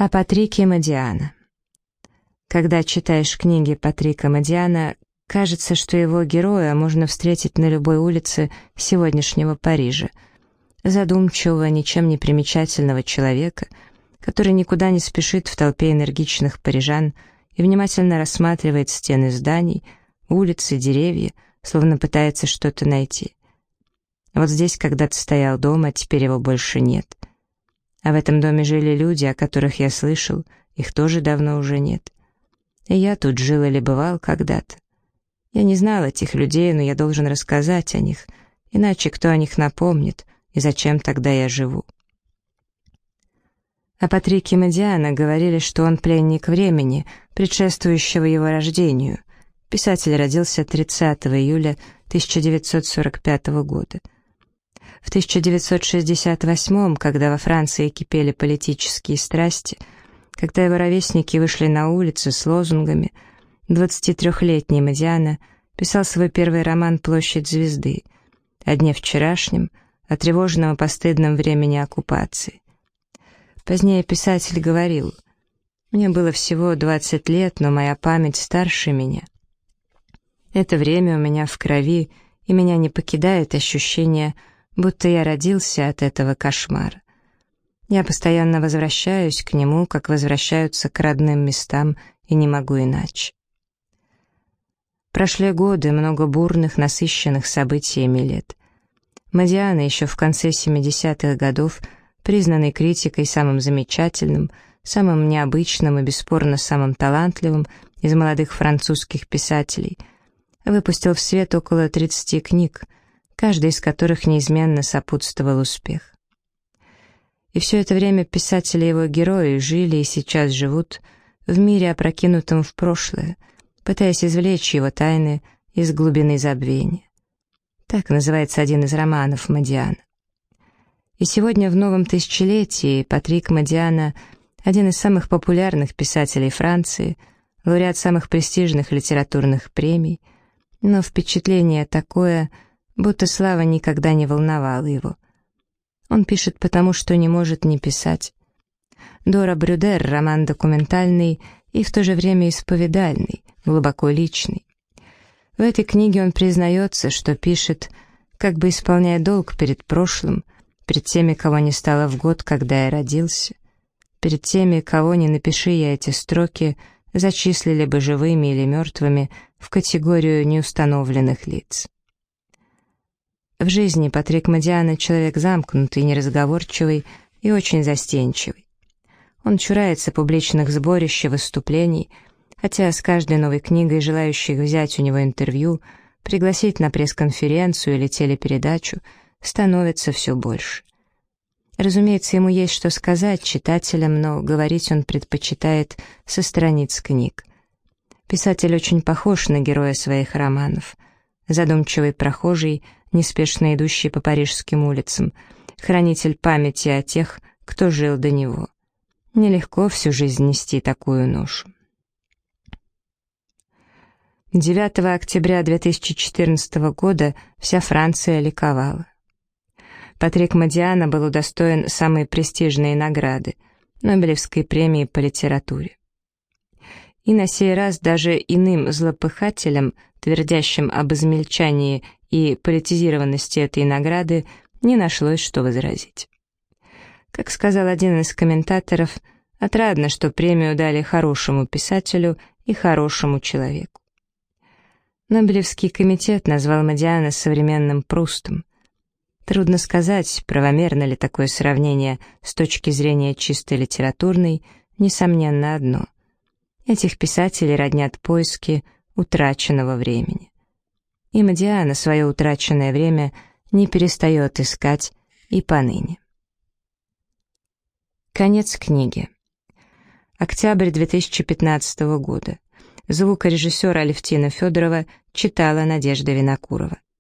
О Патрике Модиано. Когда читаешь книги Патрика Модиано, кажется, что его героя можно встретить на любой улице сегодняшнего Парижа. Задумчивого, ничем не примечательного человека, который никуда не спешит в толпе энергичных парижан и внимательно рассматривает стены зданий, улицы, деревья, словно пытается что-то найти. Вот здесь когда-то стоял дом, а теперь его больше нет. А в этом доме жили люди, о которых я слышал, их тоже давно уже нет. И я тут жил или бывал когда-то. Я не знал этих людей, но я должен рассказать о них, иначе кто о них напомнит, и зачем тогда я живу? О Патрике Модиано говорили, что он пленник времени, предшествующего его рождению. Писатель родился 30 июля 1945 года. В 1968, когда во Франции кипели политические страсти, когда его ровесники вышли на улицы с лозунгами, 23-летний Модиано писал свой первый роман «Площадь звезды», о дне вчерашнем, о тревожном и постыдном времени оккупации. Позднее писатель говорил: «Мне было всего 20 лет, но моя память старше меня. Это время у меня в крови, и меня не покидает ощущение, будто я родился от этого кошмара. Я постоянно возвращаюсь к нему, как возвращаются к родным местам, и не могу иначе». Прошли годы, много бурных, насыщенных событиями лет. Модиано еще в конце 70-х годов, признанный критикой самым замечательным, самым необычным и бесспорно самым талантливым из молодых французских писателей, выпустил в свет около 30 книг, каждый из которых неизменно сопутствовал успех. И все это время писатели и его герои жили и сейчас живут в мире, опрокинутом в прошлое, пытаясь извлечь его тайны из глубины забвения. Так называется один из романов Модиано. И сегодня в новом тысячелетии Патрик Модиано — один из самых популярных писателей Франции, лауреат самых престижных литературных премий, но впечатление такое, будто слава никогда не волновала его. Он пишет потому, что не может не писать. «Дора Брюдер» — роман документальный и в то же время исповедальный, глубоко личный. В этой книге он признается, что пишет, как бы исполняя долг перед прошлым, перед теми, кого не стало в год, когда я родился, перед теми, кого, не напиши я эти строки, зачислили бы живыми или мертвыми в категорию неустановленных лиц. В жизни Патрик Модиано — человек замкнутый, неразговорчивый и очень застенчивый. Он чурается публичных сборищ и выступлений, хотя с каждой новой книгой желающих взять у него интервью, пригласить на пресс-конференцию или телепередачу становится все больше. Разумеется, ему есть что сказать читателям, но говорить он предпочитает со страниц книг. Писатель очень похож на героя своих романов. Задумчивый прохожий, неспешно идущий по парижским улицам, хранитель памяти о тех, кто жил до него. Нелегко всю жизнь нести такую ношу. 9 октября 2014 года вся Франция ликовала. Патрик Модиано был удостоен самой престижной награды — Нобелевской премии по литературе. И на сей раз даже иным злопыхателям, твердящим об измельчании и политизированности этой награды, не нашлось что возразить. Как сказал один из комментаторов, отрадно, что премию дали хорошему писателю и хорошему человеку. Нобелевский комитет назвал Модиано современным Прустом. Трудно сказать, правомерно ли такое сравнение с точки зрения чисто литературной, несомненно одно. Этих писателей роднят поиски утраченного времени. И Модиано свое утраченное время не перестает искать и поныне. Конец книги. Октябрь 2015 года. Звукорежиссер Алевтина Федорова читала Надежда Винокурова.